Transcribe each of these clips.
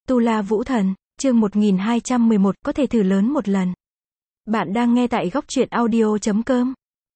Tu La Vũ Thần, chương 1211, có thể thử lớn một lần. Bạn đang nghe tại góc truyện audio.com.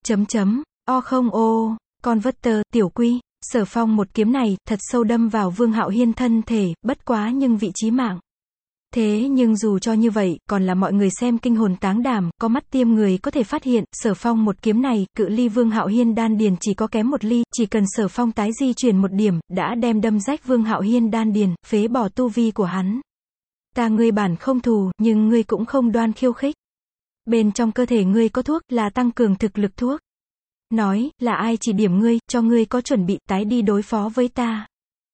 O không ô, Converter, tiểu quy, Sở Phong một kiếm này, thật sâu đâm vào Vương Hạo Hiên thân thể, bất quá nhưng vị chí mạng. Thế nhưng dù cho như vậy, còn là mọi người xem kinh hồn táng đảm, có mắt tiêm người có thể phát hiện, Sở Phong một kiếm này, cự ly Vương Hạo Hiên đan điền chỉ có kém một ly, chỉ cần Sở Phong tái di chuyển một điểm, đã đem đâm rách Vương Hạo Hiên đan điền, phế bỏ tu vi của hắn. Ta ngươi bản không thù, nhưng ngươi cũng không đoan khiêu khích. Bên trong cơ thể ngươi có thuốc, là tăng cường thực lực thuốc. Nói, là ai chỉ điểm ngươi, cho ngươi có chuẩn bị tái đi đối phó với ta.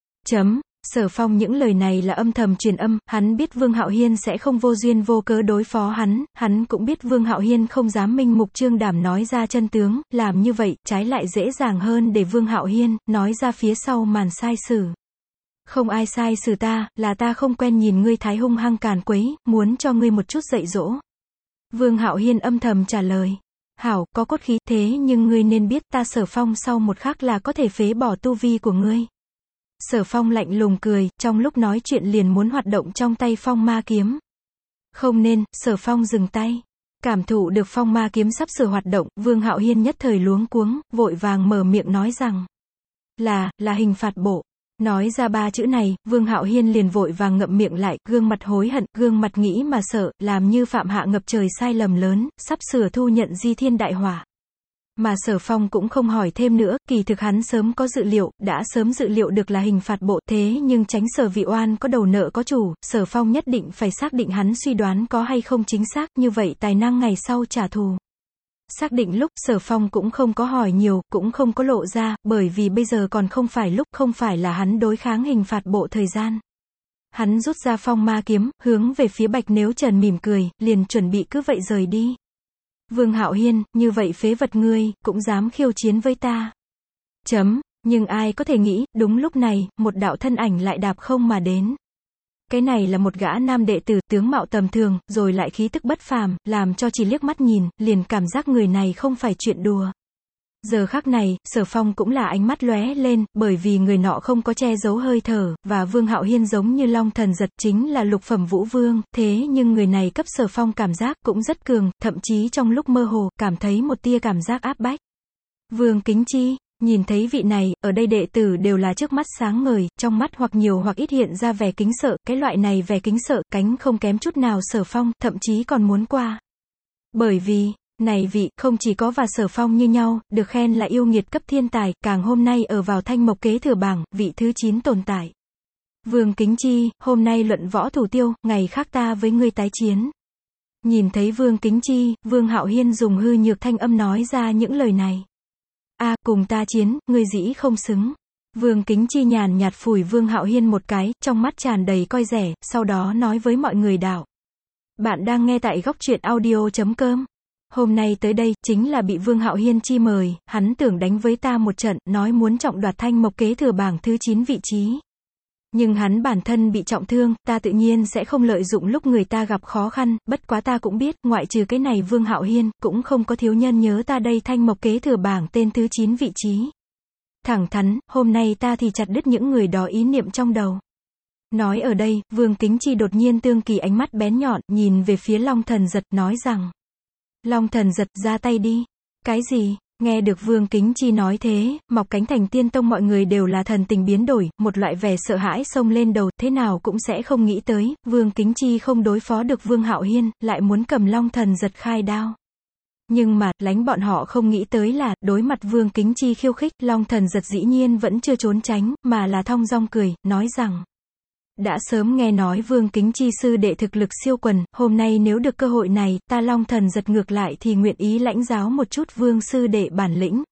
Sở Phong những lời này là âm thầm truyền âm, hắn biết Vương Hạo Hiên sẽ không vô duyên vô cớ đối phó hắn cũng biết Vương Hạo Hiên không dám minh mục trương đảm nói ra chân tướng, làm như vậy, trái lại dễ dàng hơn để Vương Hạo Hiên nói ra phía sau màn sai sử. Không ai sai sử ta, là ta không quen nhìn ngươi thái hung hăng càn quấy, muốn cho ngươi một chút dạy dỗ. Vương Hạo Hiên âm thầm trả lời. Hảo, có cốt khí, thế nhưng ngươi nên biết ta Sở Phong sau một khắc là có thể phế bỏ tu vi của ngươi. Sở Phong lạnh lùng cười, trong lúc nói chuyện liền muốn hoạt động trong tay phong ma kiếm. Không nên, Sở Phong dừng tay. Cảm thụ được phong ma kiếm sắp sửa hoạt động, Vương Hạo Hiên nhất thời luống cuống, vội vàng mở miệng nói rằng. Là hình phạt bộ. Nói ra ba chữ này, Vương Hạo Hiên liền vội vàng ngậm miệng lại, gương mặt hối hận, gương mặt nghĩ mà sợ, làm như phạm hạ ngập trời sai lầm lớn, sắp sửa thu nhận di thiên đại hỏa. Mà Sở Phong cũng không hỏi thêm nữa, kỳ thực hắn sớm có dự liệu, đã sớm dự liệu được là hình phạt bộ, thế nhưng tránh Sở Vị Oan có đầu nợ có chủ, Sở Phong nhất định phải xác định hắn suy đoán có hay không chính xác, như vậy tài năng ngày sau trả thù. Xác định lúc, Sở Phong cũng không có hỏi nhiều, cũng không có lộ ra, bởi vì bây giờ còn không phải lúc, không phải là hắn đối kháng hình phạt bộ thời gian. Hắn rút ra phong ma kiếm, hướng về phía Bạch Nếu Trần mỉm cười, liền chuẩn bị cứ vậy rời đi. Vương Hạo Hiên, như vậy phế vật ngươi, cũng dám khiêu chiến với ta. Nhưng ai có thể nghĩ, đúng lúc này, một đạo thân ảnh lại đạp không mà đến. Cái này là một gã nam đệ tử, tướng mạo tầm thường, rồi lại khí tức bất phàm, làm cho chỉ liếc mắt nhìn, liền cảm giác người này không phải chuyện đùa. Giờ khắc này, Sở Phong cũng là ánh mắt lóe lên, bởi vì người nọ không có che giấu hơi thở, và Vương Hạo Hiên giống như long thần giật, chính là lục phẩm vũ vương, thế nhưng người này cấp Sở Phong cảm giác cũng rất cường, thậm chí trong lúc mơ hồ, cảm thấy một tia cảm giác áp bách. Vương Kính Chi, nhìn thấy vị này, ở đây đệ tử đều là trước mắt sáng ngời, trong mắt hoặc nhiều hoặc ít hiện ra vẻ kính sợ, cái loại này vẻ kính sợ, cánh không kém chút nào Sở Phong, thậm chí còn muốn qua. Bởi vì, này vị, không chỉ có và Sở Phong như nhau, được khen là yêu nghiệt cấp thiên tài, càng hôm nay ở vào thanh mộc kế thừa bảng, vị thứ 9 tồn tại. Vương Kính Chi, hôm nay luận võ thủ tiêu, ngày khác ta với ngươi tái chiến. Nhìn thấy Vương Kính Chi, Vương Hạo Hiên dùng hư nhược thanh âm nói ra những lời này. Cùng ta chiến, ngươi dĩ không xứng. Vương Kính Chi nhàn nhạt phủi Vương Hạo Hiên một cái, trong mắt tràn đầy coi rẻ, sau đó nói với mọi người đạo. Bạn đang nghe tại góc truyện audio.com. Hôm nay tới đây, chính là bị Vương Hạo Hiên chi mời, hắn tưởng đánh với ta một trận, nói muốn trọng đoạt thanh mộc kế thừa bảng thứ 9 vị trí. Nhưng hắn bản thân bị trọng thương, ta tự nhiên sẽ không lợi dụng lúc người ta gặp khó khăn, bất quá ta cũng biết, ngoại trừ cái này Vương Hạo Hiên, cũng không có thiếu nhân nhớ ta đây thanh mộc kế thừa bảng tên thứ 9 vị trí. Thẳng thắn, hôm nay ta thì chặt đứt những người đó ý niệm trong đầu. Nói ở đây, Vương Kính Chi đột nhiên tương kỳ ánh mắt bén nhọn, nhìn về phía Long Thần Giật, nói rằng. Long Thần Giật, ra tay đi. Cái gì? Nghe được Vương Kính Chi nói thế, Mọc Cánh Thành Tiên Tông mọi người đều là thần tình biến đổi, một loại vẻ sợ hãi xông lên đầu, thế nào cũng sẽ không nghĩ tới, Vương Kính Chi không đối phó được Vương Hạo Hiên, lại muốn cầm Long Thần Giật khai đao. Nhưng mà, lánh bọn họ không nghĩ tới là, đối mặt Vương Kính Chi khiêu khích, Long Thần Giật dĩ nhiên vẫn chưa trốn tránh, mà là thong dong cười, nói rằng. Đã sớm nghe nói Vương Kính Chi sư đệ thực lực siêu quần, hôm nay nếu được cơ hội này, ta Long Thần Giật ngược lại thì nguyện ý lãnh giáo một chút Vương sư đệ bản lĩnh.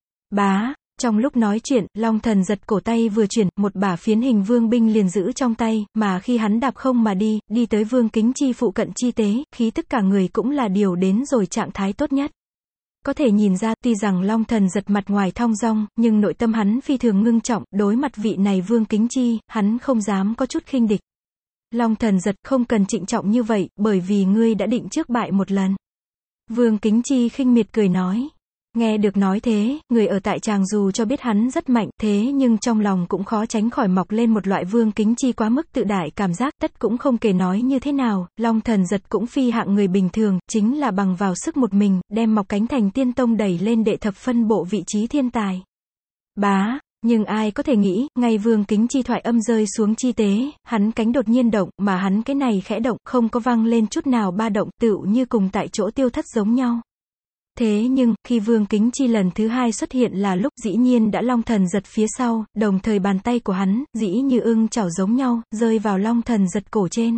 Trong lúc nói chuyện, Long Thần Giật cổ tay vừa chuyển, một bả phiến hình vương binh liền giữ trong tay, mà khi hắn đạp không mà đi tới Vương Kính Chi phụ cận chi tế, khí tức cả người cũng là điều đến rồi trạng thái tốt nhất. Có thể nhìn ra, tuy rằng Long Thần Giật mặt ngoài thong dong, nhưng nội tâm hắn phi thường ngưng trọng, đối mặt vị này Vương Kính Chi, hắn không dám có chút khinh địch. Long Thần Giật, không cần trịnh trọng như vậy, bởi vì ngươi đã định trước bại một lần. Vương Kính Chi khinh miệt cười nói. Nghe được nói thế, người ở tại tràng dù cho biết hắn rất mạnh, thế nhưng trong lòng cũng khó tránh khỏi mọc lên một loại Vương Kính Chi quá mức tự đại cảm giác, tất cũng không kể nói như thế nào, Long Thần Giật cũng phi hạng người bình thường, chính là bằng vào sức một mình, đem Mọc Cánh Thành Tiên Tông đẩy lên đệ thập phân bộ vị trí thiên tài. Bá, nhưng ai có thể nghĩ, ngay Vương Kính Chi thoại âm rơi xuống chi tế, hắn cánh đột nhiên động, mà hắn cái này khẽ động, không có vang lên chút nào ba động, tựu như cùng tại chỗ tiêu thất giống nhau. Thế nhưng, khi Vương Kính Chi lần thứ hai xuất hiện là lúc dĩ nhiên đã Long Thần Giật phía sau, đồng thời bàn tay của hắn, dĩ như ưng chảo giống nhau, rơi vào Long Thần Giật cổ trên.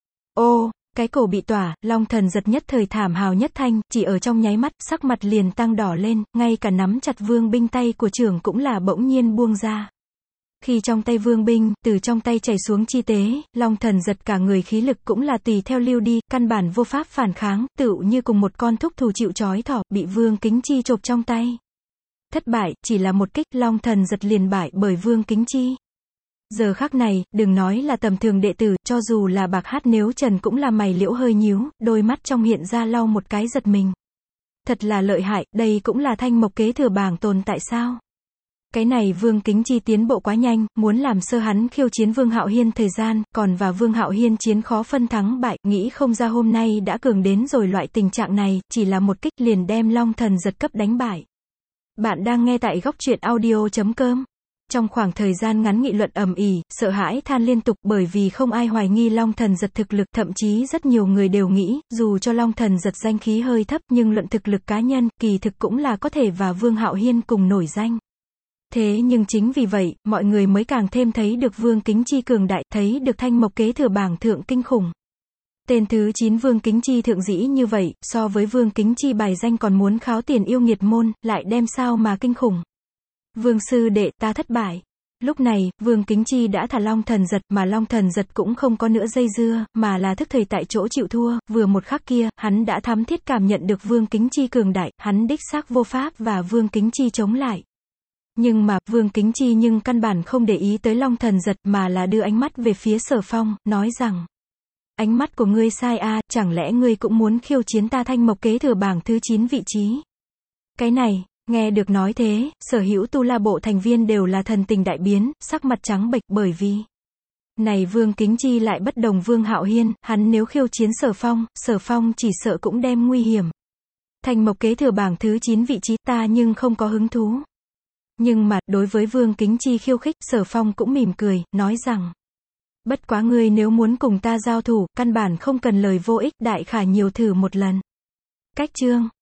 Ô, cái cổ bị tỏa, Long Thần Giật nhất thời thảm hào nhất thanh, chỉ ở trong nháy mắt, sắc mặt liền tăng đỏ lên, ngay cả nắm chặt vương binh tay của trưởng cũng là bỗng nhiên buông ra. Khi trong tay vương binh, từ trong tay chảy xuống chi tế, Long Thần Giật cả người khí lực cũng là tùy theo lưu đi, căn bản vô pháp phản kháng, tựu như cùng một con thúc thù chịu trói thỏ, bị Vương Kính Chi chộp trong tay. Thất bại, chỉ là một kích, Long Thần Giật liền bại bởi Vương Kính Chi. Giờ khắc này, đừng nói là tầm thường đệ tử, cho dù là Bạc Hát nếu Trần cũng là mày liễu hơi nhíu, đôi mắt trong hiện ra lau một cái giật mình. Thật là lợi hại, đây cũng là Thanh Mộc kế thừa bảng tồn tại sao? Cái này Vương Kính Chi tiến bộ quá nhanh, muốn làm sơ hắn khiêu chiến Vương Hạo Hiên thời gian, còn và Vương Hạo Hiên chiến khó phân thắng bại, nghĩ không ra hôm nay đã cường đến rồi loại tình trạng này, chỉ là một kích liền đem Long Thần Giật cấp đánh bại. Bạn đang nghe tại góc truyện audio.com. Trong khoảng thời gian ngắn nghị luận ầm ĩ, sợ hãi than liên tục bởi vì không ai hoài nghi Long Thần Giật thực lực, thậm chí rất nhiều người đều nghĩ, dù cho Long Thần Giật danh khí hơi thấp nhưng luận thực lực cá nhân, kỳ thực cũng là có thể và Vương Hạo Hiên cùng nổi danh. Thế nhưng chính vì vậy, mọi người mới càng thêm thấy được Vương Kính Chi cường đại, thấy được Thanh Mộc kế thừa bảng thượng kinh khủng. Tên thứ 9 Vương Kính Chi thượng dĩ như vậy, so với Vương Kính Chi bài danh còn muốn kháo tiền yêu nghiệt môn, lại đem sao mà kinh khủng. Vương sư đệ, ta thất bại. Lúc này, Vương Kính Chi đã thả Long Thần Giật, mà Long Thần Giật cũng không có nữa dây dưa, mà là thức thời tại chỗ chịu thua, vừa một khắc kia, hắn đã thắm thiết cảm nhận được Vương Kính Chi cường đại, hắn đích xác vô pháp và Vương Kính Chi chống lại. Nhưng mà, Vương Kính Chi nhưng căn bản không để ý tới Long Thần Giật mà là đưa ánh mắt về phía Sở Phong, nói rằng: ánh mắt của ngươi sai a, chẳng lẽ ngươi cũng muốn khiêu chiến ta Thanh Mộc kế thừa bảng thứ 9 vị trí? Cái này, nghe được nói thế, sở hữu Tu La bộ thành viên đều là thần tình đại biến, sắc mặt trắng bệch bởi vì này Vương Kính Chi lại bất đồng Vương Hạo Hiên, hắn nếu khiêu chiến Sở Phong chỉ sợ cũng đem nguy hiểm. Thanh Mộc kế thừa bảng thứ 9 vị trí ta nhưng không có hứng thú. Nhưng mà, đối với Vương Kính Chi khiêu khích, Sở Phong cũng mỉm cười, nói rằng: bất quá ngươi nếu muốn cùng ta giao thủ, căn bản không cần lời vô ích, đại khả nhiều thử một lần. Cách chương